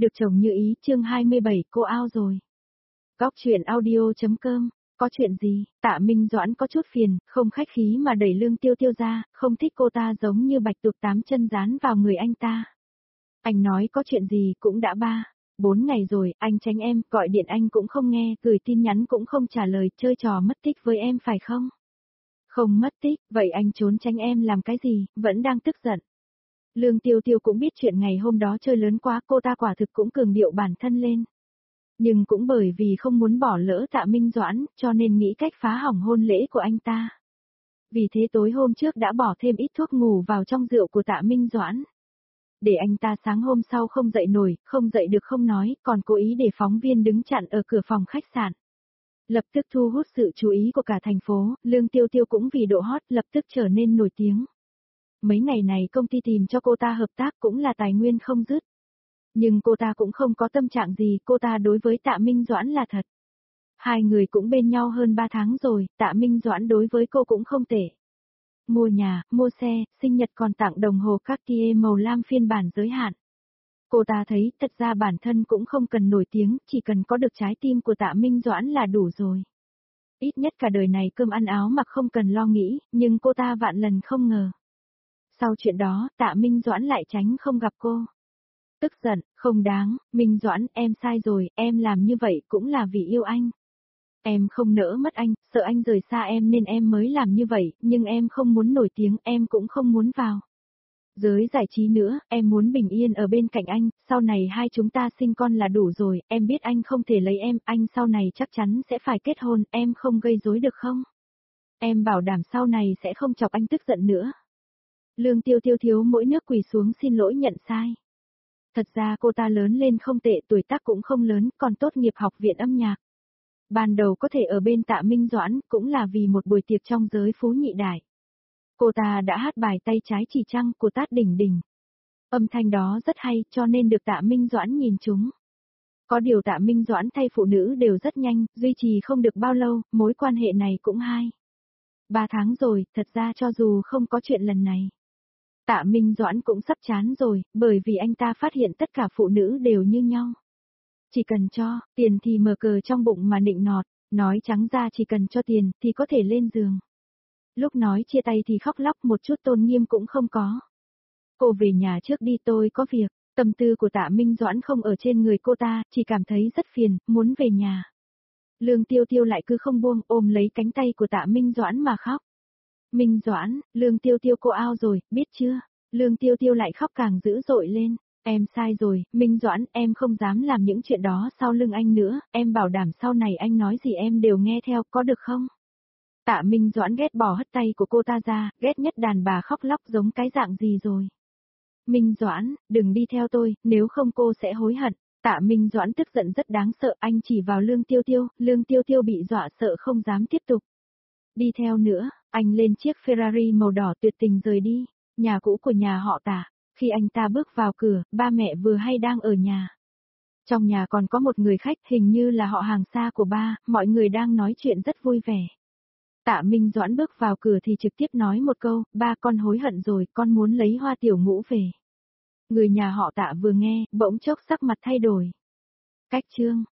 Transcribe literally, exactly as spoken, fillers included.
được chồng như ý, chương hai mươi bảy, cô ao rồi. Góc truyện audio chấm com, có chuyện gì? Tạ Minh Doãn có chút phiền, không khách khí mà đẩy Lương Tiêu Tiêu ra, không thích cô ta giống như bạch tuộc tám chân dán vào người anh ta. Anh nói có chuyện gì cũng đã ba, bốn ngày rồi, anh tránh em, gọi điện anh cũng không nghe, gửi tin nhắn cũng không trả lời, chơi trò mất tích với em phải không? Không mất tích, vậy anh trốn tránh em làm cái gì, vẫn đang tức giận. Lương Tiêu Tiêu cũng biết chuyện ngày hôm đó chơi lớn quá, cô ta quả thực cũng cường điệu bản thân lên. Nhưng cũng bởi vì không muốn bỏ lỡ Tạ Minh Doãn, cho nên nghĩ cách phá hỏng hôn lễ của anh ta. Vì thế tối hôm trước đã bỏ thêm ít thuốc ngủ vào trong rượu của Tạ Minh Doãn. Để anh ta sáng hôm sau không dậy nổi, không dậy được không nói, còn cố ý để phóng viên đứng chặn ở cửa phòng khách sạn. Lập tức thu hút sự chú ý của cả thành phố, Lương Tiêu Tiêu cũng vì độ hot lập tức trở nên nổi tiếng. Mấy ngày này công ty tìm cho cô ta hợp tác cũng là tài nguyên không dứt. Nhưng cô ta cũng không có tâm trạng gì, cô ta đối với Tạ Minh Doãn là thật. Hai người cũng bên nhau hơn ba tháng rồi, Tạ Minh Doãn đối với cô cũng không tệ. Mua nhà, mua xe, sinh nhật còn tặng đồng hồ Cartier màu lam phiên bản giới hạn. Cô ta thấy thật ra bản thân cũng không cần nổi tiếng, chỉ cần có được trái tim của Tạ Minh Doãn là đủ rồi. Ít nhất cả đời này cơm ăn áo mặc không cần lo nghĩ, nhưng cô ta vạn lần không ngờ. Sau chuyện đó, Tạ Minh Doãn lại tránh không gặp cô. Tức giận, không đáng, Minh Doãn, em sai rồi, em làm như vậy cũng là vì yêu anh. Em không nỡ mất anh, sợ anh rời xa em nên em mới làm như vậy, nhưng em không muốn nổi tiếng, em cũng không muốn vào giới giải trí nữa, em muốn bình yên ở bên cạnh anh, sau này hai chúng ta sinh con là đủ rồi, em biết anh không thể lấy em, anh sau này chắc chắn sẽ phải kết hôn, em không gây rối được không? Em bảo đảm sau này sẽ không chọc anh tức giận nữa. Lương Tiêu Tiêu thiếu mỗi nước quỳ xuống xin lỗi nhận sai. Thật ra cô ta lớn lên không tệ, tuổi tác cũng không lớn, còn tốt nghiệp học viện âm nhạc. Ban đầu có thể ở bên Tạ Minh Doãn cũng là vì một buổi tiệc trong giới phú nhị đại. Cô ta đã hát bài tay trái chỉ trăng của Tát Đỉnh Đỉnh. Âm thanh đó rất hay cho nên được Tạ Minh Doãn nhìn chúng. Có điều Tạ Minh Doãn thay phụ nữ đều rất nhanh, duy trì không được bao lâu, mối quan hệ này cũng hai. Ba tháng rồi, thật ra cho dù không có chuyện lần này. Tạ Minh Doãn cũng sắp chán rồi, bởi vì anh ta phát hiện tất cả phụ nữ đều như nhau. Chỉ cần cho, tiền thì mở cờ trong bụng mà nịnh nọt, nói trắng ra chỉ cần cho tiền thì có thể lên giường. Lúc nói chia tay thì khóc lóc một chút tôn nghiêm cũng không có. Cô về nhà trước đi tôi có việc, tâm tư của Tạ Minh Doãn không ở trên người cô ta, chỉ cảm thấy rất phiền, muốn về nhà. Lương Tiêu Tiêu lại cứ không buông ôm lấy cánh tay của Tạ Minh Doãn mà khóc. Minh Doãn, Lương Tiêu Tiêu cô ao rồi, biết chưa? Lương Tiêu Tiêu lại khóc càng dữ dội lên. Em sai rồi, Minh Doãn, em không dám làm những chuyện đó sau lưng anh nữa, em bảo đảm sau này anh nói gì em đều nghe theo, có được không? Tạ Minh Doãn ghét bỏ hất tay của cô ta ra, ghét nhất đàn bà khóc lóc giống cái dạng gì rồi. Minh Doãn, đừng đi theo tôi, nếu không cô sẽ hối hận. Tạ Minh Doãn tức giận rất đáng sợ, anh chỉ vào Lương Tiêu Tiêu, Lương Tiêu Tiêu bị dọa sợ không dám tiếp tục. Đi theo nữa, anh lên chiếc Ferrari màu đỏ tuyệt tình rời đi, nhà cũ của nhà họ Tạ. Khi anh ta bước vào cửa, ba mẹ vừa hay đang ở nhà. Trong nhà còn có một người khách hình như là họ hàng xa của ba, mọi người đang nói chuyện rất vui vẻ. Tạ Minh Doãn bước vào cửa thì trực tiếp nói một câu, ba con hối hận rồi, con muốn lấy Hoa Tiểu Ngũ về. Người nhà họ Tạ vừa nghe, bỗng chốc sắc mặt thay đổi. Cách chương.